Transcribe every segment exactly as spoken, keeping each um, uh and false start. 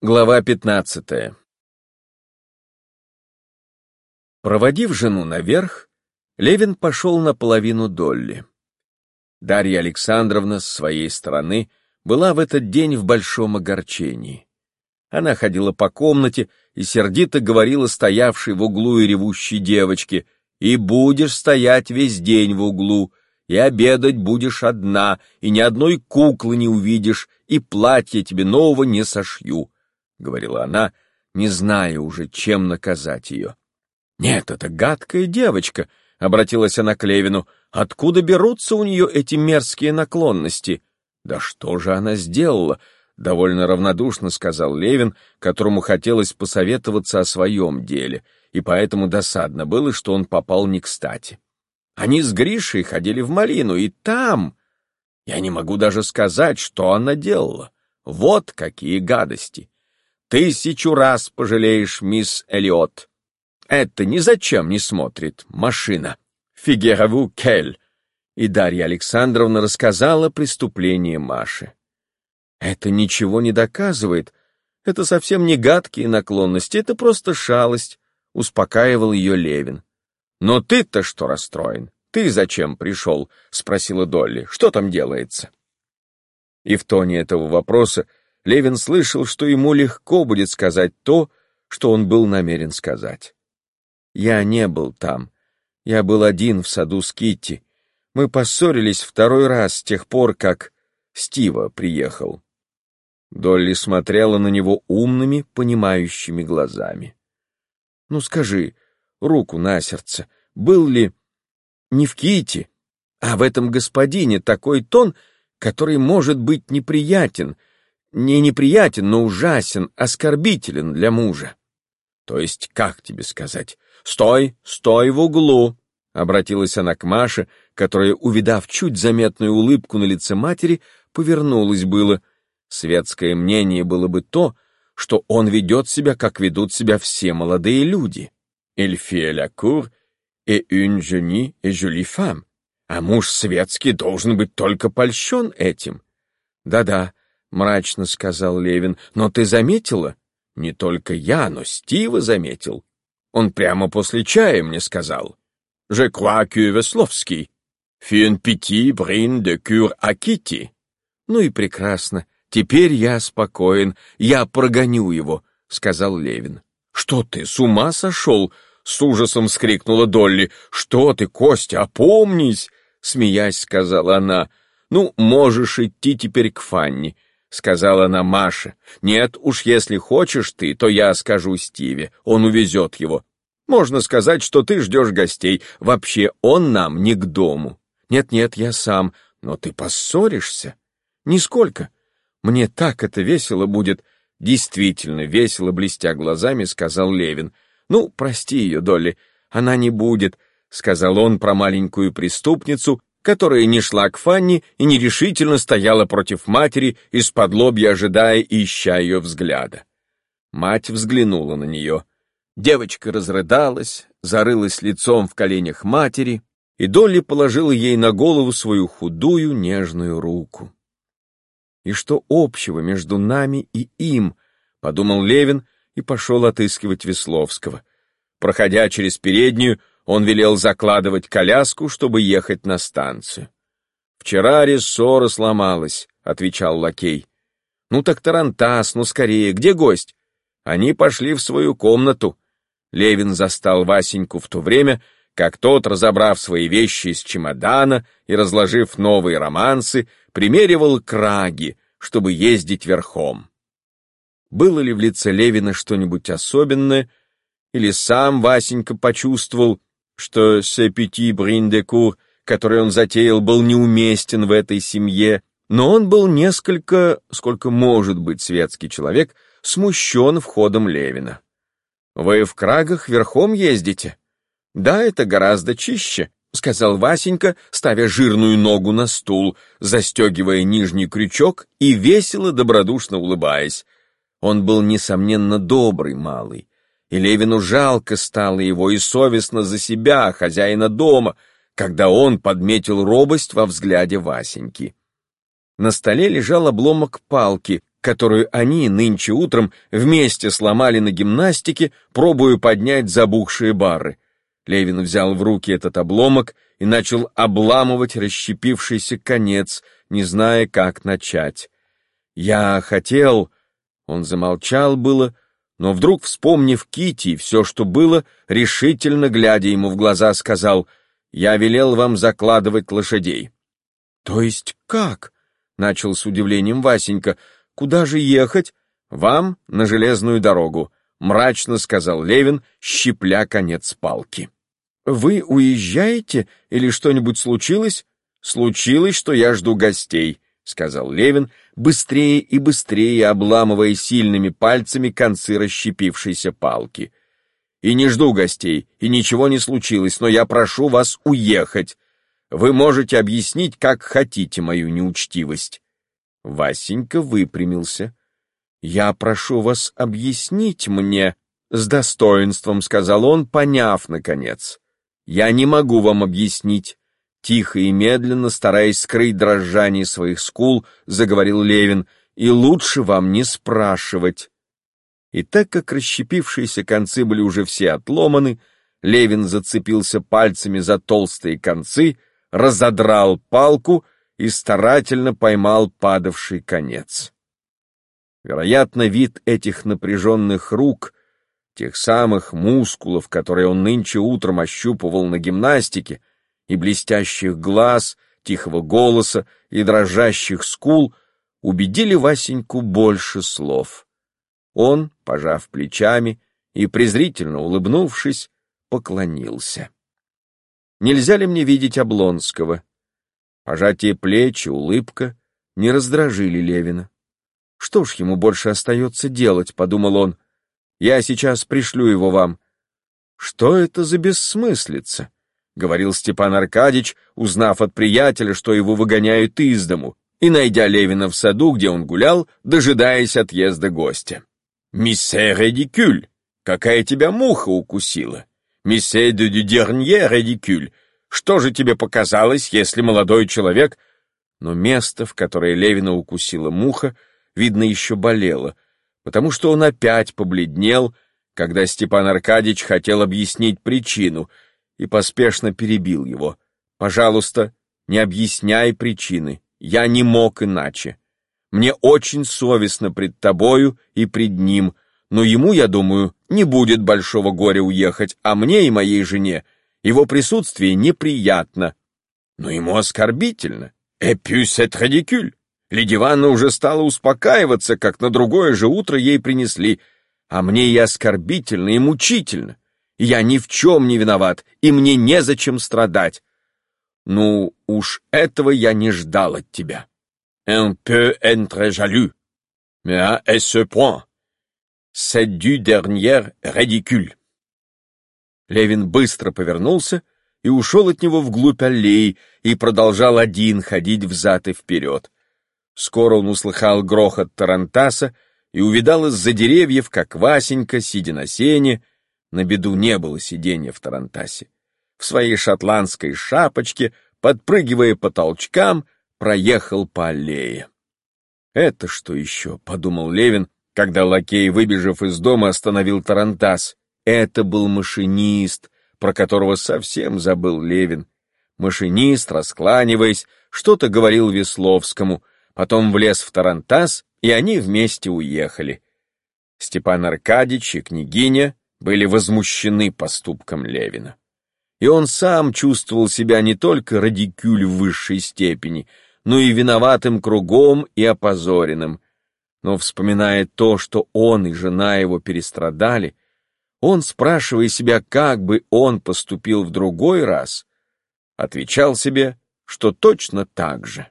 Глава пятнадцатая. Проводив жену наверх, Левин пошел наполовину Долли. Дарья Александровна с своей стороны была в этот день в большом огорчении. Она ходила по комнате и сердито говорила стоявшей в углу и ревущей девочке: «И будешь стоять весь день в углу, и обедать будешь одна, и ни одной куклы не увидишь, и платье тебе нового не сошью», — говорила она, не зная уже, чем наказать ее. «Нет, это гадкая девочка», — обратилась она к Левину. «Откуда берутся у нее эти мерзкие наклонности?» «Да что же она сделала?» — довольно равнодушно сказал Левин, которому хотелось посоветоваться о своем деле, и поэтому досадно было, что он попал не кстати. «Они с Гришей ходили в малину, и там... Я не могу даже сказать, что она делала. Вот какие гадости! Тысячу раз пожалеешь, мисс Эллиот. Это ни зачем не смотрит машина. Фигереву кель». И Дарья Александровна рассказала преступление Маши. «Это ничего не доказывает. Это совсем не гадкие наклонности, это просто шалость», — успокаивал ее Левин. «Но ты-то что расстроен? Ты зачем пришел?» — спросила Долли. «Что там делается?» И в тоне этого вопроса Левин слышал, что ему легко будет сказать то, что он был намерен сказать. «Я не был там. Я был один в саду с Китти. Мы поссорились второй раз с тех пор, как Стива приехал». Долли смотрела на него умными, понимающими глазами. «Ну скажи, руку на сердце, был ли не в Китти, а в этом господине такой тон, который может быть неприятен, не неприятен, но ужасен, оскорбителен для мужа? То есть, как тебе сказать? Стой, стой в углу!» — обратилась она к Маше, которая, увидав чуть заметную улыбку на лице матери, повернулась было. Светское мнение было бы то, что он ведет себя, как ведут себя все молодые люди. «Il fait la cour et une jolie et jolie femme». А муж светский должен быть только польщен этим. «Да-да», — мрачно сказал Левин, — «но ты заметила? Не только я, но Стива заметил. Он прямо после чая мне сказал: «Je crois que Весловский fait un petit brin de cure à Kitty». «Ну и прекрасно. Теперь я спокоен. Я прогоню его», — сказал Левин. «Что ты, с ума сошел?» — с ужасом вскрикнула Долли. «Что ты, Костя, опомнись!» — смеясь, сказала она. «Ну, можешь идти теперь к Фанни», — сказала она Маше. «Нет, уж если хочешь ты, то я скажу Стиве, он увезет его. Можно сказать, что ты ждешь гостей. Вообще он нам не к дому». «Нет-нет, я сам. Но ты поссоришься?» «Нисколько. Мне так это весело будет». «Действительно весело», — блестя глазами, сказал Левин. «Ну, прости ее, Долли, она не будет», — сказал он про маленькую преступницу, которая не шла к Фанни и нерешительно стояла против матери, из-под лобья ожидая и ища ее взгляда. Мать взглянула на нее. Девочка разрыдалась, зарылась лицом в коленях матери, и Долли положила ей на голову свою худую нежную руку. «И что общего между нами и им?» — подумал Левин и пошел отыскивать Весловского. Проходя через переднюю, он велел закладывать коляску, чтобы ехать на станцию. «Вчера рессора сломалась», — отвечал лакей. «Ну так тарантас, ну скорее, где гость?» Они пошли в свою комнату. Левин застал Васеньку в то время, как тот, разобрав свои вещи из чемодана и разложив новые романсы, примеривал краги, чтобы ездить верхом. Было ли в лице Левина что-нибудь особенное, или сам Васенька почувствовал, что «ce petit brin de cour», который он затеял, был неуместен в этой семье, но он был несколько, сколько может быть светский человек, смущен входом Левина. «Вы в крагах верхом ездите?» «Да, это гораздо чище», — сказал Васенька, ставя жирную ногу на стул, застегивая нижний крючок и весело, добродушно улыбаясь. Он был, несомненно, добрый малый, и Левину жалко стало его и совестно за себя, хозяина дома, когда он подметил робость во взгляде Васеньки. На столе лежал обломок палки, которую они нынче утром вместе сломали на гимнастике, пробуя поднять забухшие бары. Левин взял в руки этот обломок и начал обламывать расщепившийся конец, не зная, как начать. «Я хотел...» Он замолчал было, но вдруг, вспомнив Кити и все, что было, решительно, глядя ему в глаза, сказал: «Я велел вам закладывать лошадей». «То есть как?» — начал с удивлением Васенька. «Куда же ехать?» «Вам на железную дорогу», — мрачно сказал Левин, щипля конец палки. «Вы уезжаете или что-нибудь случилось?» «Случилось, что я жду гостей», — сказал Левин, быстрее и быстрее обламывая сильными пальцами концы расщепившейся палки. «И не жду гостей, и ничего не случилось, но я прошу вас уехать. Вы можете объяснить, как хотите, мою неучтивость». Васенька выпрямился. «Я прошу вас объяснить мне», — с достоинством сказал он, поняв, наконец. «Я не могу вам объяснить». Тихо и медленно, стараясь скрыть дрожание своих скул, заговорил Левин: «и лучше вам не спрашивать». И так как расщепившиеся концы были уже все отломаны, Левин зацепился пальцами за толстые концы, разодрал палку и старательно поймал падавший конец. Вероятно, вид этих напряженных рук, тех самых мускулов, которые он нынче утром ощупывал на гимнастике, и блестящих глаз, тихого голоса и дрожащих скул убедили Васеньку больше слов. Он, пожав плечами и презрительно улыбнувшись, поклонился. «Нельзя ли мне видеть Облонского?» Пожатие плеч и улыбка не раздражили Левина. «Что ж ему больше остается делать?» — подумал он. «Я сейчас пришлю его вам». «Что это за бессмыслица?» — говорил Степан Аркадьич, узнав от приятеля, что его выгоняют из дому, и найдя Левина в саду, где он гулял, дожидаясь отъезда гостя. «Миссе редикюль! Какая тебя муха укусила! Миссе де дюдернье редикюль! Что же тебе показалось, если молодой человек...» Но место, в которое Левина укусила муха, видно, еще болело, потому что он опять побледнел, когда Степан Аркадьич хотел объяснить причину, и поспешно перебил его. «Пожалуйста, не объясняй причины. Я не мог иначе. Мне очень совестно пред тобою и пред ним, но ему, я думаю, не будет большого горя уехать, а мне и моей жене его присутствие неприятно. Но ему оскорбительно. Et puis c'est ridicule. Леди Ивановна уже стала успокаиваться, как на другое же утро ей принесли, а мне и оскорбительно, и мучительно. Я ни в чем не виноват, и мне незачем страдать. Ну, уж этого я не ждал от тебя. Un peu être jaloux, mais à ce point, c'est du dernier ridicule». Левин быстро повернулся и ушел от него вглубь аллеи и продолжал один ходить взад и вперед. Скоро он услыхал грохот тарантаса и увидал из-за деревьев, как Васенька, сидя на сене, на беду не было сиденья в тарантасе, в своей шотландской шапочке, подпрыгивая по толчкам, проехал по аллее. «Это что еще?» — подумал Левин, когда лакей, выбежав из дома, остановил тарантас. Это был машинист, про которого совсем забыл Левин. Машинист, раскланиваясь, что-то говорил Весловскому, потом влез в тарантас, и они вместе уехали. Степан Аркадьич и княгиня были возмущены поступком Левина. И он сам чувствовал себя не только радикюль в высшей степени, но и виноватым кругом и опозоренным. Но, вспоминая то, что он и жена его перестрадали, он, спрашивая себя, как бы он поступил в другой раз, отвечал себе, что точно так же.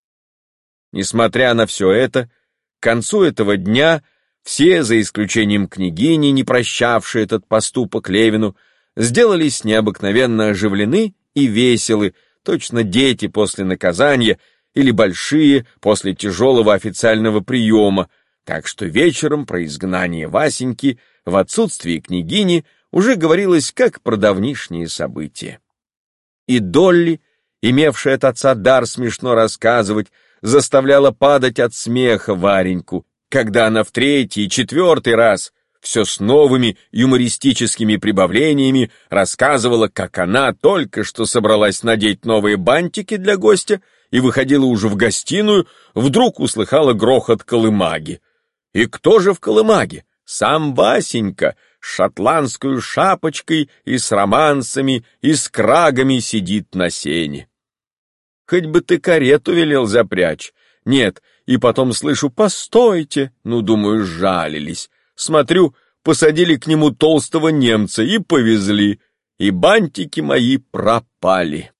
Несмотря на все это, к концу этого дня все, за исключением княгини, не прощавшие этот поступок Левину, сделались необыкновенно оживлены и веселы, точно дети после наказания или большие после тяжелого официального приема, так что вечером про изгнание Васеньки в отсутствие княгини уже говорилось как про давнишние события. И Долли, имевшая от отца дар смешно рассказывать, заставляла падать от смеха Вареньку, Когда она в третий и четвертый раз все с новыми юмористическими прибавлениями рассказывала, как она только что собралась надеть новые бантики для гостя и выходила уже в гостиную, вдруг услыхала грохот колымаги. И кто же в колымаге? Сам Васенька с шотландской шапочкой и с романсами и с крагами сидит на сене. Хоть бы ты карету велел запрячь. Нет, и потом слышу: постойте. Ну, думаю, жалились. Смотрю, посадили к нему толстого немца и повезли, и бантики мои пропали.